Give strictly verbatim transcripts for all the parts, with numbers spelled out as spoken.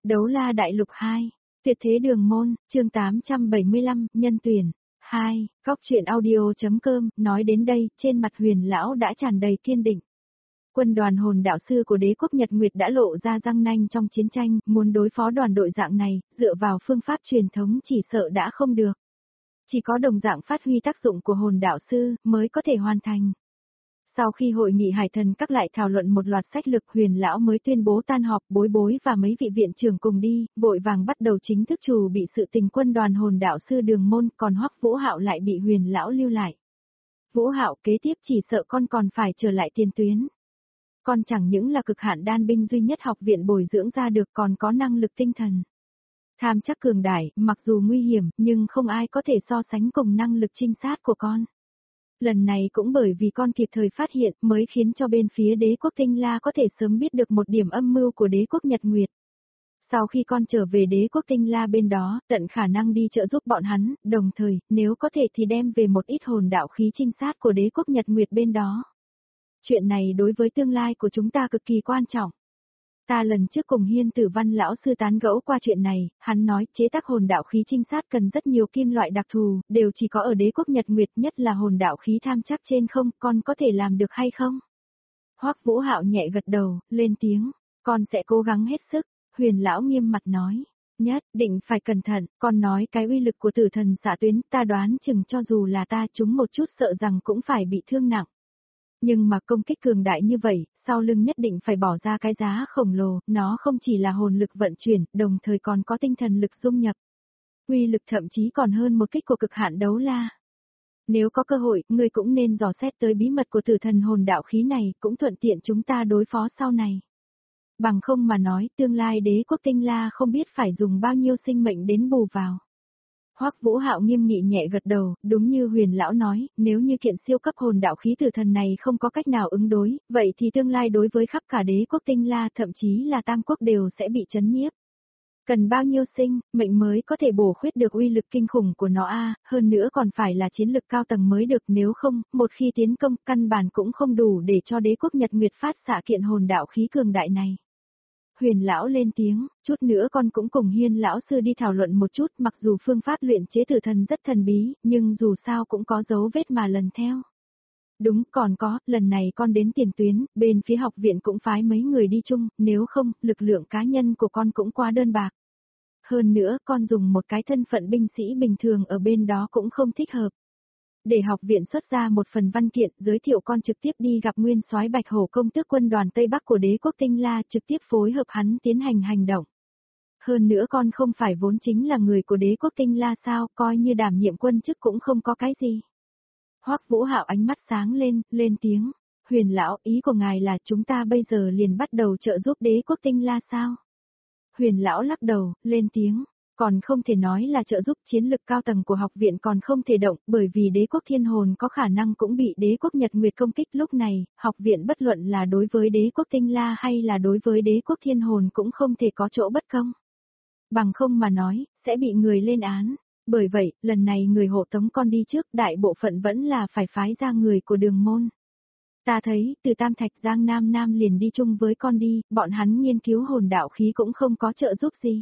Đấu la đại lục hai, tuyệt thế đường môn, chương tám trăm bảy mươi lăm, nhân tuyển. hai, góc truyện audio.com, nói đến đây, trên mặt Huyền lão đã tràn đầy kiên định. Quân đoàn hồn đạo sư của đế quốc Nhật Nguyệt đã lộ ra răng nanh trong chiến tranh, muốn đối phó đoàn đội dạng này, dựa vào phương pháp truyền thống chỉ sợ đã không được. Chỉ có đồng dạng phát huy tác dụng của hồn đạo sư, mới có thể hoàn thành. Sau khi hội nghị hải thần các lại thảo luận một loạt sách lực, Huyền lão mới tuyên bố tan họp, Bối Bối và mấy vị viện trưởng cùng đi, vội vàng bắt đầu chính thức chủ bị sự tình quân đoàn hồn đạo sư đường môn, còn Hoắc Vũ Hạo lại bị Huyền lão lưu lại. Vũ Hạo, kế tiếp chỉ sợ con còn phải trở lại tiền tuyến. Con chẳng những là cực hạn đan binh duy nhất học viện bồi dưỡng ra được, còn có năng lực tinh thần tham chắc cường đại, mặc dù nguy hiểm, nhưng không ai có thể so sánh cùng năng lực trinh sát của con. Lần này cũng bởi vì con kịp thời phát hiện, mới khiến cho bên phía đế quốc Tinh La có thể sớm biết được một điểm âm mưu của đế quốc Nhật Nguyệt. Sau khi con trở về đế quốc Tinh La bên đó, tận khả năng đi trợ giúp bọn hắn, đồng thời, nếu có thể thì đem về một ít hồn đạo khí trinh sát của đế quốc Nhật Nguyệt bên đó. Chuyện này đối với tương lai của chúng ta cực kỳ quan trọng. Ta lần trước cùng Hiên Tử Văn lão sư tán gẫu qua chuyện này, hắn nói chế tác hồn đạo khí trinh sát cần rất nhiều kim loại đặc thù, đều chỉ có ở đế quốc Nhật Nguyệt, nhất là hồn đạo khí tham chắc trên không, con có thể làm được hay không? Hoắc Vũ Hạo nhẹ gật đầu, lên tiếng, con sẽ cố gắng hết sức. Huyền lão nghiêm mặt nói, nhất định phải cẩn thận, con nói cái uy lực của tử thần xạ tuyến, ta đoán chừng cho dù là ta trúng một chút sợ rằng cũng phải bị thương nặng. Nhưng mà công kích cường đại như vậy, sau lưng nhất định phải bỏ ra cái giá khổng lồ, nó không chỉ là hồn lực vận chuyển, đồng thời còn có tinh thần lực dung nhập. Uy lực thậm chí còn hơn một kích của cực hạn đấu la. Nếu có cơ hội, ngươi cũng nên dò xét tới bí mật của tử thần hồn đạo khí này, cũng thuận tiện chúng ta đối phó sau này. Bằng không mà nói, tương lai đế quốc Tinh La không biết phải dùng bao nhiêu sinh mệnh đến bù vào. Hoắc Vũ Hạo nghiêm nghị nhẹ gật đầu, đúng như Huyền lão nói, nếu như kiện siêu cấp hồn đạo khí tử thần này không có cách nào ứng đối, vậy thì tương lai đối với khắp cả đế quốc Tinh La, thậm chí là Tam quốc đều sẽ bị chấn nhiếp. Cần bao nhiêu sinh mệnh mới có thể bổ khuyết được uy lực kinh khủng của nó a, hơn nữa còn phải là chiến lực cao tầng mới được, nếu không, một khi tiến công, căn bản cũng không đủ để cho đế quốc Nhật Nguyệt phát xạ kiện hồn đạo khí cường đại này. Huyền lão lên tiếng, chút nữa con cũng cùng Hiên lão sư đi thảo luận một chút, mặc dù phương pháp luyện chế tử thần rất thần bí, nhưng dù sao cũng có dấu vết mà lần theo. Đúng, còn có, lần này con đến tiền tuyến, bên phía học viện cũng phái mấy người đi chung, nếu không, lực lượng cá nhân của con cũng quá đơn bạc. Hơn nữa, con dùng một cái thân phận binh sĩ bình thường ở bên đó cũng không thích hợp. Để học viện xuất ra một phần văn kiện, giới thiệu con trực tiếp đi gặp nguyên soái Bạch Hổ công tước quân đoàn Tây Bắc của đế quốc Tinh La, trực tiếp phối hợp hắn tiến hành hành động. Hơn nữa con không phải vốn chính là người của đế quốc Tinh La sao, coi như đảm nhiệm quân chức cũng không có cái gì. Hoắc Vũ Hạo ánh mắt sáng lên, lên tiếng, Huyền lão, ý của ngài là chúng ta bây giờ liền bắt đầu trợ giúp đế quốc Tinh La sao? Huyền lão lắc đầu, lên tiếng. Còn không thể nói là trợ giúp, chiến lực cao tầng của học viện còn không thể động, bởi vì đế quốc thiên hồn có khả năng cũng bị đế quốc Nhật Nguyệt công kích. Lúc này, học viện bất luận là đối với đế quốc Tinh La hay là đối với đế quốc thiên hồn cũng không thể có chỗ bất công. Bằng không mà nói, sẽ bị người lên án. Bởi vậy, lần này người hộ tống con đi trước, đại bộ phận vẫn là phải phái ra người của đường môn. Ta thấy, từ Tam Thạch Giang Nam Nam liền đi chung với con đi, bọn hắn nghiên cứu hồn đạo khí cũng không có trợ giúp gì.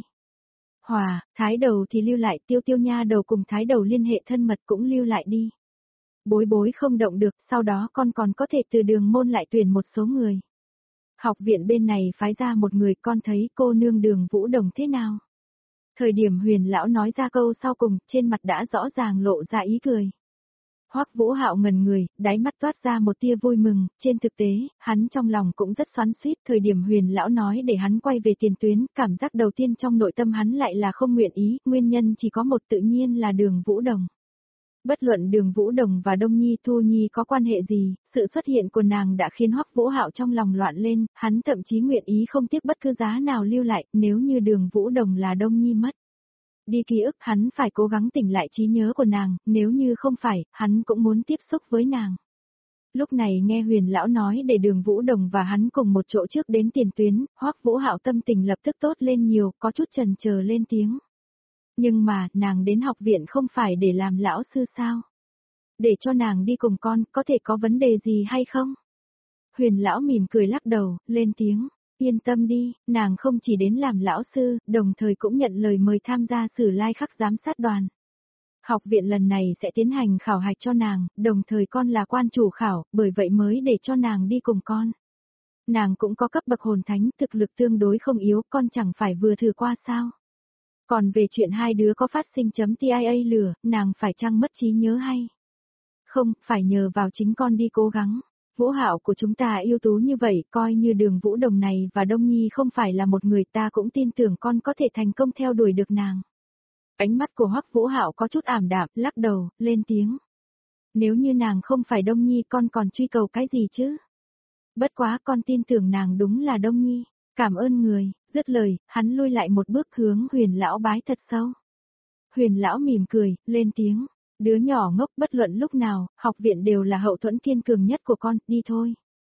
Hòa, Thái đầu thì lưu lại, Tiêu Tiêu nha đầu cùng Thái đầu liên hệ thân mật cũng lưu lại đi. Bối Bối không động được, sau đó con còn có thể từ đường môn lại tuyển một số người. Học viện bên này phái ra một người, con thấy cô nương Đường Vũ Đồng thế nào? Thời điểm Huyền lão nói ra câu sau cùng, trên mặt đã rõ ràng lộ ra ý cười. Hoắc Vũ Hạo ngẩn người, đáy mắt toát ra một tia vui mừng, trên thực tế, hắn trong lòng cũng rất xoắn xuýt, thời điểm Huyền lão nói để hắn quay về tiền tuyến, cảm giác đầu tiên trong nội tâm hắn lại là không nguyện ý, nguyên nhân chỉ có một, tự nhiên là Đường Vũ Đồng. Bất luận Đường Vũ Đồng và Đông Nhi Thu Nhi có quan hệ gì, sự xuất hiện của nàng đã khiến Hoắc Vũ Hạo trong lòng loạn lên, hắn thậm chí nguyện ý không tiếc bất cứ giá nào lưu lại, nếu như Đường Vũ Đồng là Đông Nhi mất. Đi ký ức, hắn phải cố gắng tỉnh lại trí nhớ của nàng, nếu như không phải, hắn cũng muốn tiếp xúc với nàng. Lúc này nghe Huyền lão nói để Đường Vũ Đồng và hắn cùng một chỗ trước đến tiền tuyến, Hoắc Vũ Hạo tâm tình lập tức tốt lên nhiều, có chút chần chờ lên tiếng. Nhưng mà, nàng đến học viện không phải để làm lão sư sao? Để cho nàng đi cùng con, có thể có vấn đề gì hay không? Huyền lão mỉm cười lắc đầu, lên tiếng. Yên tâm đi, nàng không chỉ đến làm lão sư, đồng thời cũng nhận lời mời tham gia Sử Lai Khắc giám sát đoàn. Học viện lần này sẽ tiến hành khảo hạch cho nàng, đồng thời con là quan chủ khảo, bởi vậy mới để cho nàng đi cùng con. Nàng cũng có cấp bậc hồn thánh, thực lực tương đối không yếu, con chẳng phải vừa thử qua sao. Còn về chuyện hai đứa có phát sinh chấm tia lửa, nàng phải chăng mất trí nhớ hay? Không, phải nhờ vào chính con đi cố gắng. Vũ Hạo của chúng ta ưu tú như vậy, coi như Đường Vũ Đồng này và Đông Nhi không phải là một người, ta cũng tin tưởng con có thể thành công theo đuổi được nàng. Ánh mắt của Hoắc Vũ Hạo có chút ảm đạm, lắc đầu, lên tiếng. Nếu như nàng không phải Đông Nhi, con còn truy cầu cái gì chứ? Bất quá con tin tưởng nàng đúng là Đông Nhi. Cảm ơn người, dứt lời, hắn lui lại một bước hướng Huyền lão bái thật sâu. Huyền lão mỉm cười, lên tiếng. Đứa nhỏ ngốc, bất luận lúc nào, học viện đều là hậu thuẫn kiên cường nhất của con, đi thôi.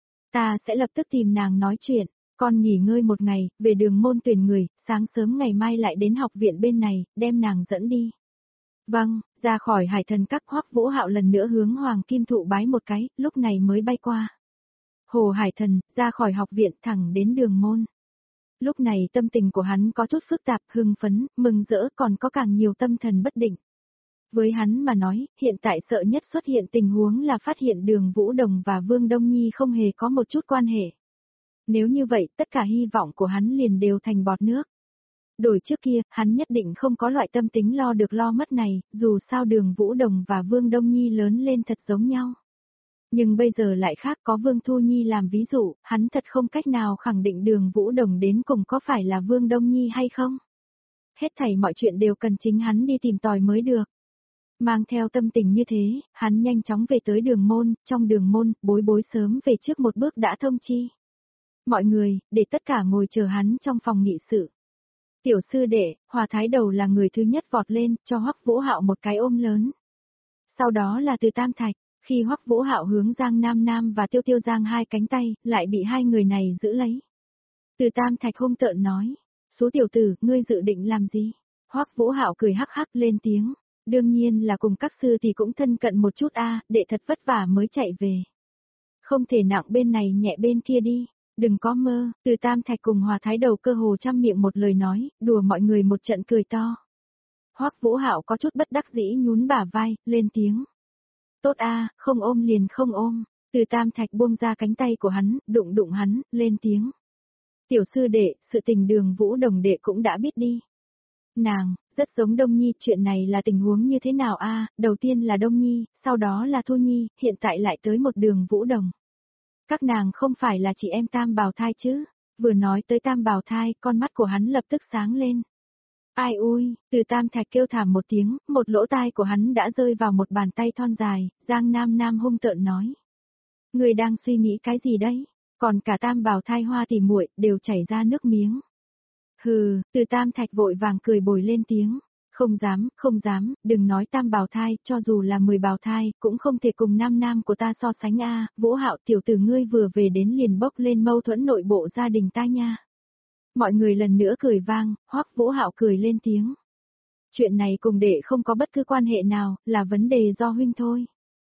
Ta sẽ lập tức tìm nàng nói chuyện, con nghỉ ngơi một ngày, về đường môn tuyển người, sáng sớm ngày mai lại đến học viện bên này, đem nàng dẫn đi. Vâng, ra khỏi Hải Thần Các, Hoắc Vũ Hạo lần nữa hướng Hoàng Kim Thụ bái một cái, lúc này mới bay qua. Hồ Hải Thần, ra khỏi học viện thẳng đến đường môn. Lúc này tâm tình của hắn có chút phức tạp, hưng phấn, mừng rỡ, còn có càng nhiều tâm thần bất định. Với hắn mà nói, hiện tại sợ nhất xuất hiện tình huống là phát hiện Đường Vũ Đồng và Vương Đông Nhi không hề có một chút quan hệ. Nếu như vậy, tất cả hy vọng của hắn liền đều thành bọt nước. Đổi trước kia, hắn nhất định không có loại tâm tính lo được lo mất này, dù sao Đường Vũ Đồng và Vương Đông Nhi lớn lên thật giống nhau. Nhưng bây giờ lại khác, có Vương Thu Nhi làm ví dụ, hắn thật không cách nào khẳng định Đường Vũ Đồng đến cùng có phải là Vương Đông Nhi hay không. Hết thảy mọi chuyện đều cần chính hắn đi tìm tòi mới được. Mang theo tâm tình như thế, hắn nhanh chóng về tới đường môn, trong đường môn, bối bối sớm về trước một bước đã thông chi. Mọi người, để tất cả ngồi chờ hắn trong phòng nghị sự. Tiểu sư đệ, Hòa Thái Đầu là người thứ nhất vọt lên, cho Hoắc Vũ Hạo một cái ôm lớn. Sau đó là Từ Tam Thạch, khi Hoắc Vũ Hạo hướng Giang Nam Nam và Tiêu Tiêu Giang hai cánh tay, lại bị hai người này giữ lấy. Từ Tam Thạch hung tợn nói, số tiểu tử, ngươi dự định làm gì? Hoắc Vũ Hạo cười hắc hắc lên tiếng. Đương nhiên là cùng các sư thì cũng thân cận một chút a, đệ thật vất vả mới chạy về. Không thể nặng bên này nhẹ bên kia đi, đừng có mơ, Từ Tam Thạch cùng Hòa Thái Đầu cơ hồ trăm miệng một lời nói, đùa mọi người một trận cười to. Hoắc Vũ Hạo có chút bất đắc dĩ nhún bả vai, lên tiếng. Tốt a, không ôm liền không ôm, Từ Tam Thạch buông ra cánh tay của hắn, đụng đụng hắn, lên tiếng. Tiểu sư đệ, sự tình Đường Vũ Đồng đệ cũng đã biết đi. Nàng, rất giống Đông Nhi, chuyện này là tình huống như thế nào a? Đầu tiên là Đông Nhi, sau đó là Thu Nhi, hiện tại lại tới một Đường Vũ Đồng. Các nàng không phải là chị em tam bào thai chứ? Vừa nói tới tam bào thai, con mắt của hắn lập tức sáng lên. Ai ui, Từ Tam Thạch kêu thảm một tiếng, một lỗ tai của hắn đã rơi vào một bàn tay thon dài, Giang Nam Nam hung tợn nói. Người đang suy nghĩ cái gì đấy? Còn cả tam bào thai Hoa tỷ muội đều chảy ra nước miếng. Hừ, Từ Tam Thạch vội vàng cười bồi lên tiếng. Không dám, không dám, đừng nói tam bào thai, cho dù là mười bào thai, cũng không thể cùng nam nam của ta so sánh a. Vũ Hạo tiểu tử ngươi vừa về đến liền bốc lên mâu thuẫn nội bộ gia đình ta nha. Mọi người lần nữa cười vang, Hoắc Vũ Hạo cười lên tiếng. Chuyện này cùng đệ không có bất cứ quan hệ nào, là vấn đề do huynh thôi.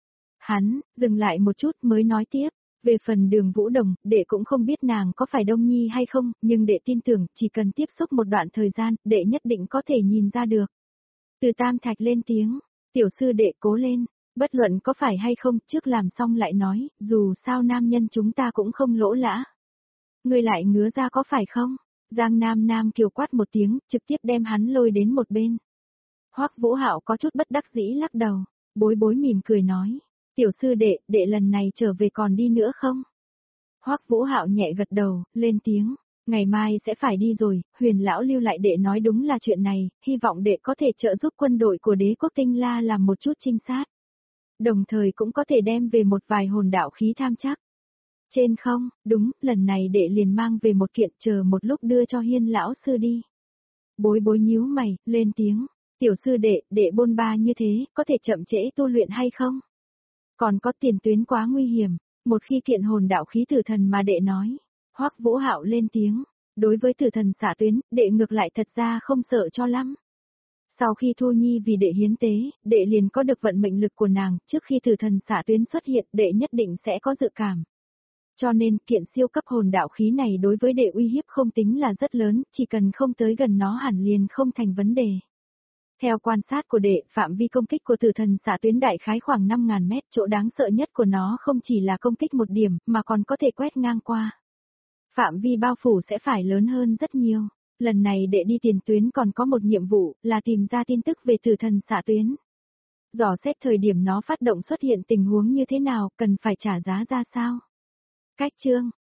Hắn, dừng lại một chút mới nói tiếp. Về phần Đường Vũ Đồng, đệ cũng không biết nàng có phải Đông Nhi hay không, nhưng đệ tin tưởng chỉ cần tiếp xúc một đoạn thời gian, đệ nhất định có thể nhìn ra được. Từ Tam Thạch lên tiếng, tiểu sư đệ cố lên, bất luận có phải hay không, trước làm xong lại nói, dù sao nam nhân chúng ta cũng không lỗ lã. Người lại ngứa ra có phải không? Giang Nam Nam kiều quát một tiếng, trực tiếp đem hắn lôi đến một bên. Hoắc Vũ Hạo có chút bất đắc dĩ lắc đầu, bối bối mỉm cười nói. Tiểu sư đệ, đệ lần này trở về còn đi nữa không? Hoắc Vũ Hạo nhẹ gật đầu, lên tiếng, ngày mai sẽ phải đi rồi, Huyền lão lưu lại đệ nói đúng là chuyện này, hy vọng đệ có thể trợ giúp quân đội của Đế quốc Tinh La làm một chút trinh sát. Đồng thời cũng có thể đem về một vài hồn đạo khí tham chắc. Trên không, đúng, lần này đệ liền mang về một kiện, chờ một lúc đưa cho Hiên lão sư đi. Bối bối nhíu mày, lên tiếng, tiểu sư đệ, đệ bôn ba như thế, có thể chậm trễ tu luyện hay không? Còn có tiền tuyến quá nguy hiểm, một khi kiện hồn đạo khí tử thần mà đệ nói. Hoắc Vũ Hạo lên tiếng, đối với tử thần xạ tuyến, đệ ngược lại thật ra không sợ cho lắm. Sau khi Thu Nhi vì đệ hiến tế, đệ liền có được vận mệnh lực của nàng, trước khi tử thần xạ tuyến xuất hiện, đệ nhất định sẽ có dự cảm. Cho nên kiện siêu cấp hồn đạo khí này đối với đệ uy hiếp không tính là rất lớn, chỉ cần không tới gần nó hẳn liền không thành vấn đề. Theo quan sát của đệ, phạm vi công kích của tử thần xạ tuyến đại khái khoảng năm ngàn mét, chỗ đáng sợ nhất của nó không chỉ là công kích một điểm, mà còn có thể quét ngang qua. Phạm vi bao phủ sẽ phải lớn hơn rất nhiều. Lần này đệ đi tiền tuyến còn có một nhiệm vụ, là tìm ra tin tức về tử thần xạ tuyến. Dò xét thời điểm nó phát động xuất hiện tình huống như thế nào, cần phải trả giá ra sao. Cách chương